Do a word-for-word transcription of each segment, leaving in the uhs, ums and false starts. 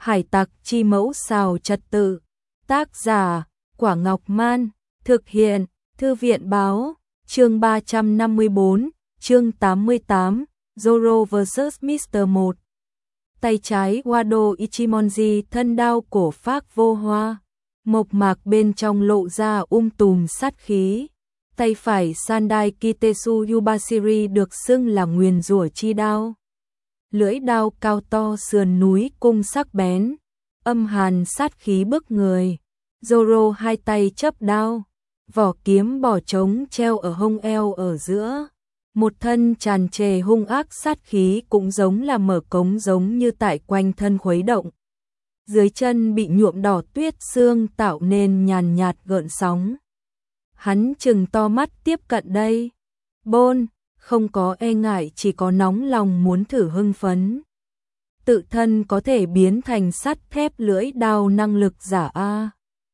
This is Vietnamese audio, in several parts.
Hải tặc chi mẫu xào trật tự. Tác giả, Quả Ngọc Man. Thực hiện, Thư viện Báo. Chương ba trăm năm mươi bốn, chương tám mươi tám, Zoro versus mít-tơ một. Tay trái Wado Ichimonji thân đao cổ phác vô hoa, mộc mạc bên trong lộ ra um tùm sát khí. Tay phải Sandai Kitesu Yubashiri được xưng là nguyền rủa chi đao. Lưỡi đao cao to sườn núi cung sắc bén, âm hàn sát khí bức người. Zoro hai tay chấp đao, vỏ kiếm bỏ trống treo ở hông eo ở giữa. Một thân tràn trề hung ác sát khí cũng giống là mở cống giống như tại quanh thân khuấy động. Dưới chân bị nhuộm đỏ tuyết sương tạo nên nhàn nhạt gợn sóng. Hắn chừng to mắt tiếp cận đây. Bôn, không có e ngại, chỉ có nóng lòng muốn thử hưng phấn. Tự thân có thể biến thành sắt thép lưỡi đao năng lực giả a.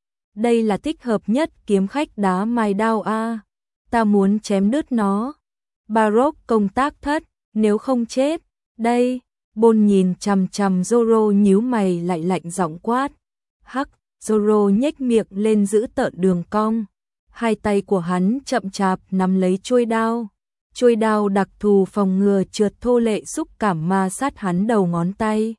Đây là thích hợp nhất kiếm khách đá mài đao a. Ta muốn chém đứt nó. Baroque công tác thất, nếu không chết. Đây, Bôn nhìn chằm chằm Zoro nhíu mày lại lạnh giọng quát. Hắc, Zoro nhếch miệng lên giữ tợn đường cong. Hai tay của hắn chậm chạp nắm lấy chuôi đao. Chuôi đao đặc thù phòng ngừa trượt thô lệ xúc cảm ma sát hắn đầu ngón tay.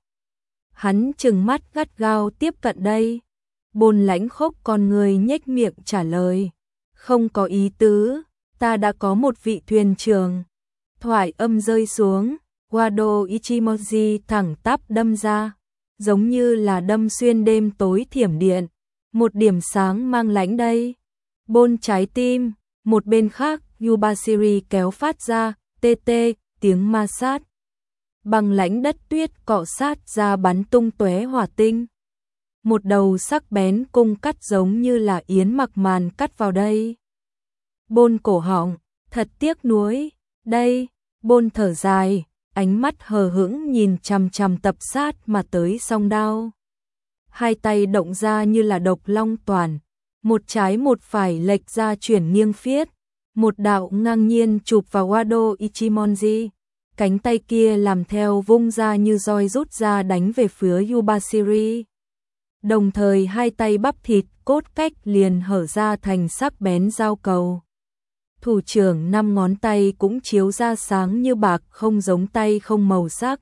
Hắn trừng mắt gắt gao tiếp cận đây. Bôn lãnh khốc con người nhếch miệng trả lời. Không có ý tứ, ta đã có một vị thuyền trưởng. Thoại âm rơi xuống, Wado Ichimonji thẳng tắp đâm ra, giống như là đâm xuyên đêm tối thiểm điện. Một điểm sáng mang lãnh đây. Bôn trái tim, một bên khác Yubashiri kéo phát ra, tê tê, tiếng ma sát. Bằng lãnh đất tuyết cọ sát ra bắn tung tóe hỏa tinh. Một đầu sắc bén cung cắt giống như là yến mặc màn cắt vào đây. Bôn cổ họng, thật tiếc nuối. Đây, Bôn thở dài, ánh mắt hờ hững nhìn chằm chằm tập sát mà tới song đao. Hai tay động ra như là độc long toàn, một trái một phải lệch ra chuyển nghiêng phiết. Một đạo ngang nhiên chụp vào Wado Ichimonji, cánh tay kia làm theo vung ra như roi rút ra đánh về phía Yubashiri. Đồng thời hai tay bắp thịt cốt cách liền hở ra thành sắc bén dao cầu. Thủ trưởng năm ngón tay cũng chiếu ra sáng như bạc, không giống tay không màu sắc.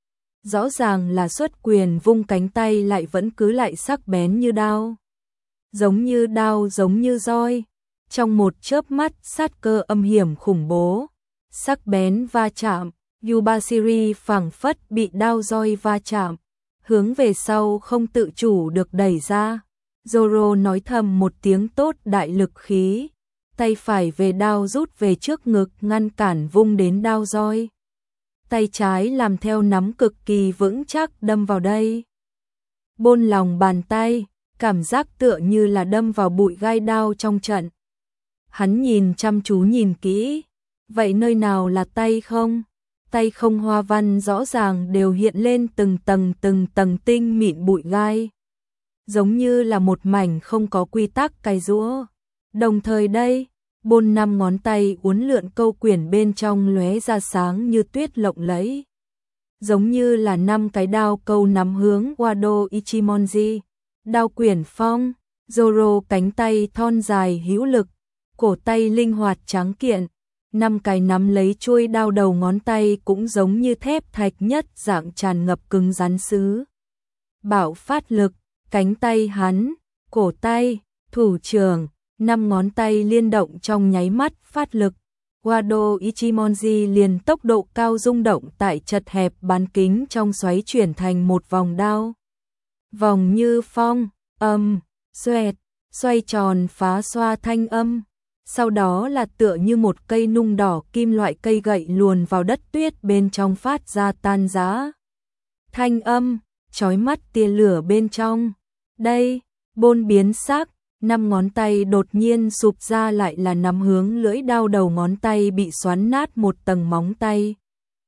Rõ ràng là xuất quyền vung cánh tay lại vẫn cứ lại sắc bén như đao. Giống như đao giống như roi. Trong một chớp mắt sát cơ âm hiểm khủng bố. Sắc bén va chạm, Yubashiri phảng phất bị đao roi va chạm. Hướng về sau không tự chủ được đẩy ra. Zoro nói thầm một tiếng tốt đại lực khí. Tay phải về đao rút về trước ngực ngăn cản vung đến đao roi. Tay trái làm theo nắm cực kỳ vững chắc đâm vào đây. Bôn lòng bàn tay, cảm giác tựa như là đâm vào bụi gai đao trong trận. Hắn nhìn chăm chú nhìn kỹ. Vậy nơi nào là tay không? Tay không hoa văn rõ ràng đều hiện lên từng tầng từng tầng tinh mịn bụi gai. Giống như là một mảnh không có quy tắc cài rũa. Đồng thời đây, Bôn năm ngón tay uốn lượn câu quyển bên trong lóe ra sáng như tuyết lộng lẫy. Giống như là năm cái đao câu nắm hướng Wado Ichimonji. Đao quyển phong, Zoro cánh tay thon dài hữu lực, cổ tay linh hoạt trắng kiện. Năm cái nắm lấy chuôi đao đầu ngón tay cũng giống như thép thạch nhất dạng tràn ngập cứng rắn sứ. Bạo phát lực, cánh tay hắn, cổ tay, thủ trưởng, năm ngón tay liên động trong nháy mắt phát lực. Wado Ichimonji liền tốc độ cao rung động tại chật hẹp bán kính trong xoáy chuyển thành một vòng đao. Vòng như phong, âm, xoẹt, xoay tròn phá xoa thanh âm. Sau đó là tựa như một cây nung đỏ kim loại cây gậy luồn vào đất tuyết bên trong phát ra tan rã. Thanh âm, chói mắt tia lửa bên trong. Đây, Bôn biến sắc, năm ngón tay đột nhiên sụp ra lại là nắm hướng lưỡi đao đầu ngón tay bị xoắn nát một tầng móng tay.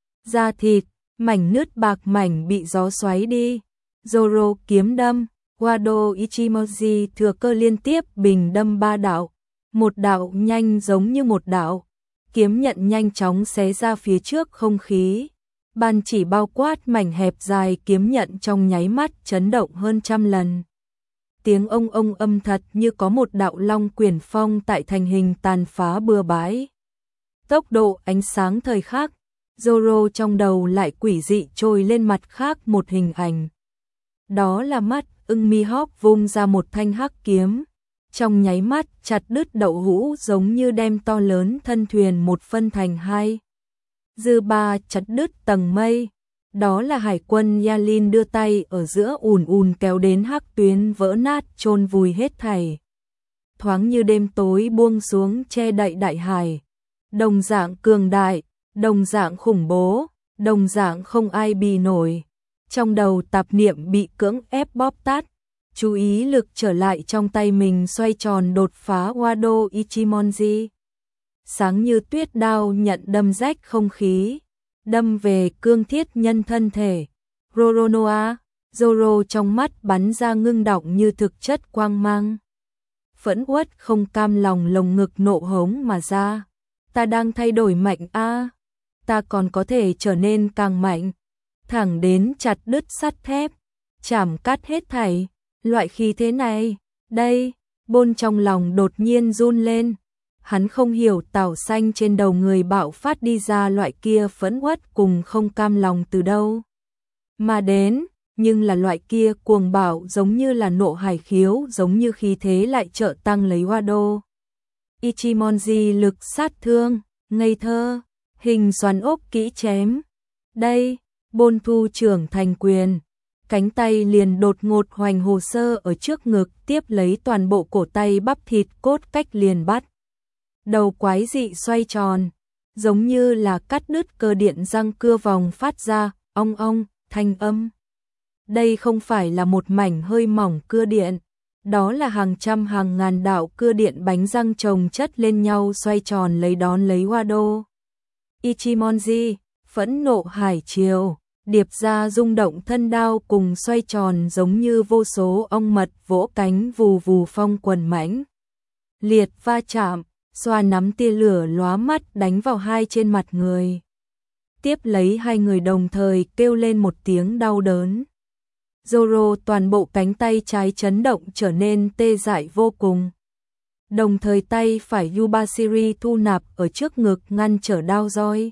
Da thịt, mảnh nứt bạc mảnh bị gió xoáy đi. Zoro kiếm đâm, Wado Ichimonji thừa cơ liên tiếp bình đâm ba đạo. Một đạo nhanh giống như một đạo. Kiếm nhận nhanh chóng xé ra phía trước không khí. Bàn chỉ bao quát mảnh hẹp dài kiếm nhận trong nháy mắt chấn động hơn trăm lần. Tiếng ông ông âm thật như có một đạo long quyển phong tại thành hình tàn phá bừa bãi. Tốc độ ánh sáng thời khắc, Zoro trong đầu lại quỷ dị trôi lên mặt khác một hình ảnh. Đó là mắt ưng Mihawk vung ra một thanh hắc kiếm, trong nháy mắt chặt đứt đậu hũ giống như đem to lớn thân thuyền một phân thành hai. Dư ba chặt đứt tầng mây, đó là hải quân Yalin đưa tay ở giữa ùn ùn kéo đến hắc tuyến vỡ nát chôn vùi hết thảy. Thoáng như đêm tối buông xuống che đậy đại hải, đồng dạng cường đại, đồng dạng khủng bố, đồng dạng không ai bì nổi. Trong đầu tạp niệm bị cưỡng ép bóp tắt, chú ý lực trở lại trong tay mình xoay tròn đột phá Wado Ichimonji. Sáng như tuyết đao nhận đâm rách không khí, đâm về cương thiết nhân thân thể. Roronoa, Zoro trong mắt bắn ra ngưng đọng như thực chất quang mang. Phẫn uất không cam lòng lồng ngực nộ hống mà ra. Ta đang thay đổi mạnh a, ta còn có thể trở nên càng mạnh. Thẳng đến chặt đứt sắt thép, chảm cắt hết thảy, loại khí thế này, đây, Bôn trong lòng đột nhiên run lên. Hắn không hiểu tảo xanh trên đầu người bạo phát đi ra loại kia phẫn uất cùng không cam lòng từ đâu mà đến, nhưng là loại kia cuồng bạo giống như là nộ hải khiếu, giống như khí thế lại trợ tăng lấy Wado Ichimonji lực sát thương, ngây thơ, hình xoắn ốc kỹ chém. Đây, Bôn thu trưởng thành quyền, cánh tay liền đột ngột hoành hồ sơ ở trước ngực, tiếp lấy toàn bộ cổ tay bắp thịt cốt cách liền bắt. Đầu quái dị xoay tròn, giống như là cắt đứt cơ điện răng cưa vòng phát ra, ong ong, thanh âm. Đây không phải là một mảnh hơi mỏng cưa điện, đó là hàng trăm hàng ngàn đạo cưa điện bánh răng chồng chất lên nhau xoay tròn lấy đón lấy Wado Ichimonji, phẫn nộ hải triều, điệp ra rung động thân đao cùng xoay tròn giống như vô số ong mật vỗ cánh vù vù phong quần mãnh liệt va chạm, xoa nắm tia lửa lóa mắt đánh vào hai trên mặt người. Tiếp lấy hai người đồng thời kêu lên một tiếng đau đớn. Zoro toàn bộ cánh tay trái chấn động trở nên tê dại vô cùng. Đồng thời tay phải Yubashiri thu nạp ở trước ngực ngăn trở đao roi.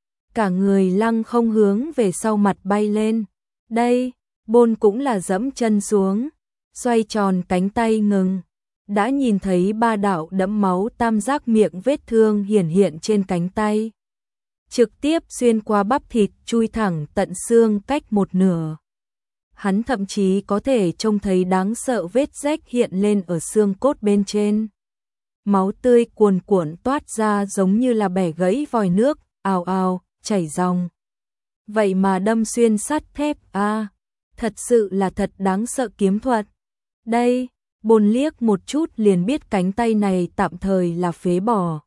Cả người lăng không hướng về sau mặt bay lên. Đây, Bôn cũng là dẫm chân xuống, xoay tròn cánh tay ngừng. Đã nhìn thấy ba đạo đẫm máu tam giác miệng vết thương hiển hiện trên cánh tay. Trực tiếp xuyên qua bắp thịt chui thẳng tận xương cách một nửa. Hắn thậm chí có thể trông thấy đáng sợ vết rách hiện lên ở xương cốt bên trên. Máu tươi cuồn cuộn toát ra giống như là bẻ gãy vòi nước, ào ào, chảy ròng. Vậy mà đâm xuyên sắt thép a, à, thật sự là thật đáng sợ kiếm thuật. Đây, Bôn liếc một chút liền biết cánh tay này tạm thời là phế bỏ.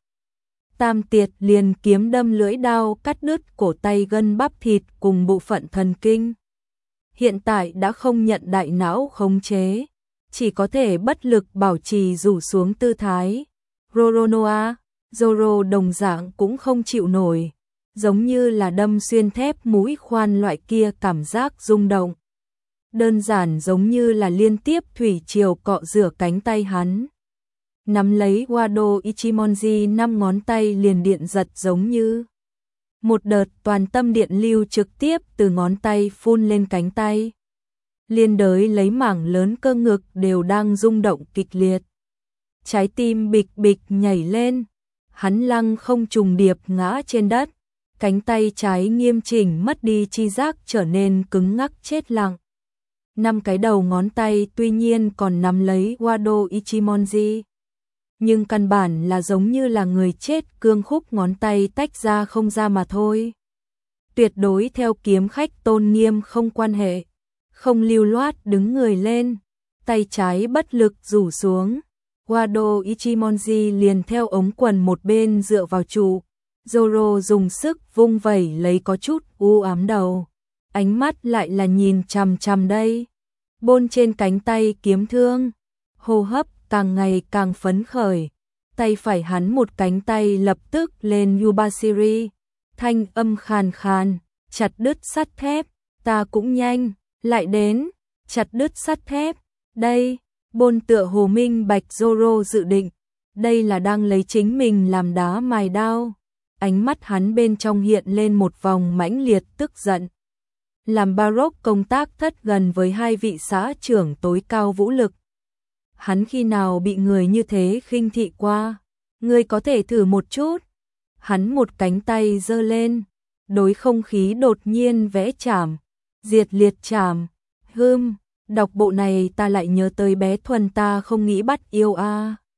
Tam tiệt liền kiếm đâm lưỡi đao cắt đứt cổ tay gân bắp thịt cùng bộ phận thần kinh. Hiện tại đã không nhận đại não khống chế, chỉ có thể bất lực bảo trì rủ xuống tư thái. Roronoa, Zoro đồng dạng cũng không chịu nổi, giống như là đâm xuyên thép mũi khoan loại kia cảm giác rung động. Đơn giản giống như là liên tiếp thủy triều cọ rửa cánh tay hắn. Nắm lấy Wado Ichimonji năm ngón tay liền điện giật giống như một đợt toàn tâm điện lưu trực tiếp từ ngón tay phun lên cánh tay. Liên đới lấy mảng lớn cơ ngực đều đang rung động kịch liệt. Trái tim bịch bịch nhảy lên, hắn lăng không trùng điệp ngã trên đất, cánh tay trái nghiêm chỉnh mất đi chi giác trở nên cứng ngắc chết lặng. Năm cái đầu ngón tay tuy nhiên còn nắm lấy Wado Ichimonji, nhưng căn bản là giống như là người chết, cương khúc ngón tay tách ra không ra mà thôi. Tuyệt đối theo kiếm khách tôn nghiêm không quan hệ. Không lưu loát đứng người lên, tay trái bất lực rủ xuống. Wado Ichimonji liền theo ống quần một bên dựa vào trụ. Zoro dùng sức vung vẩy lấy có chút u ám đầu. Ánh mắt lại là nhìn chằm chằm đây. Bôn trên cánh tay kiếm thương. Hô hấp càng ngày càng phấn khởi. Tay phải hắn một cánh tay lập tức lên Yubashiri. Thanh âm khàn khàn, chặt đứt sắt thép, ta cũng nhanh, lại đến, chặt đứt sắt thép, đây, Bôn tựa hồ minh bạch Zoro dự định, đây là đang lấy chính mình làm đá mài đao, ánh mắt hắn bên trong hiện lên một vòng mãnh liệt tức giận. Làm Baroque công tác thất gần với hai vị xã trưởng tối cao vũ lực. Hắn khi nào bị người như thế khinh thị qua, ngươi có thể thử một chút. Hắn một cánh tay giơ lên, đối không khí đột nhiên vẽ chảm, diệt liệt chảm, hưm, đọc bộ này ta lại nhớ tới bé Thuần ta không nghĩ bắt yêu a.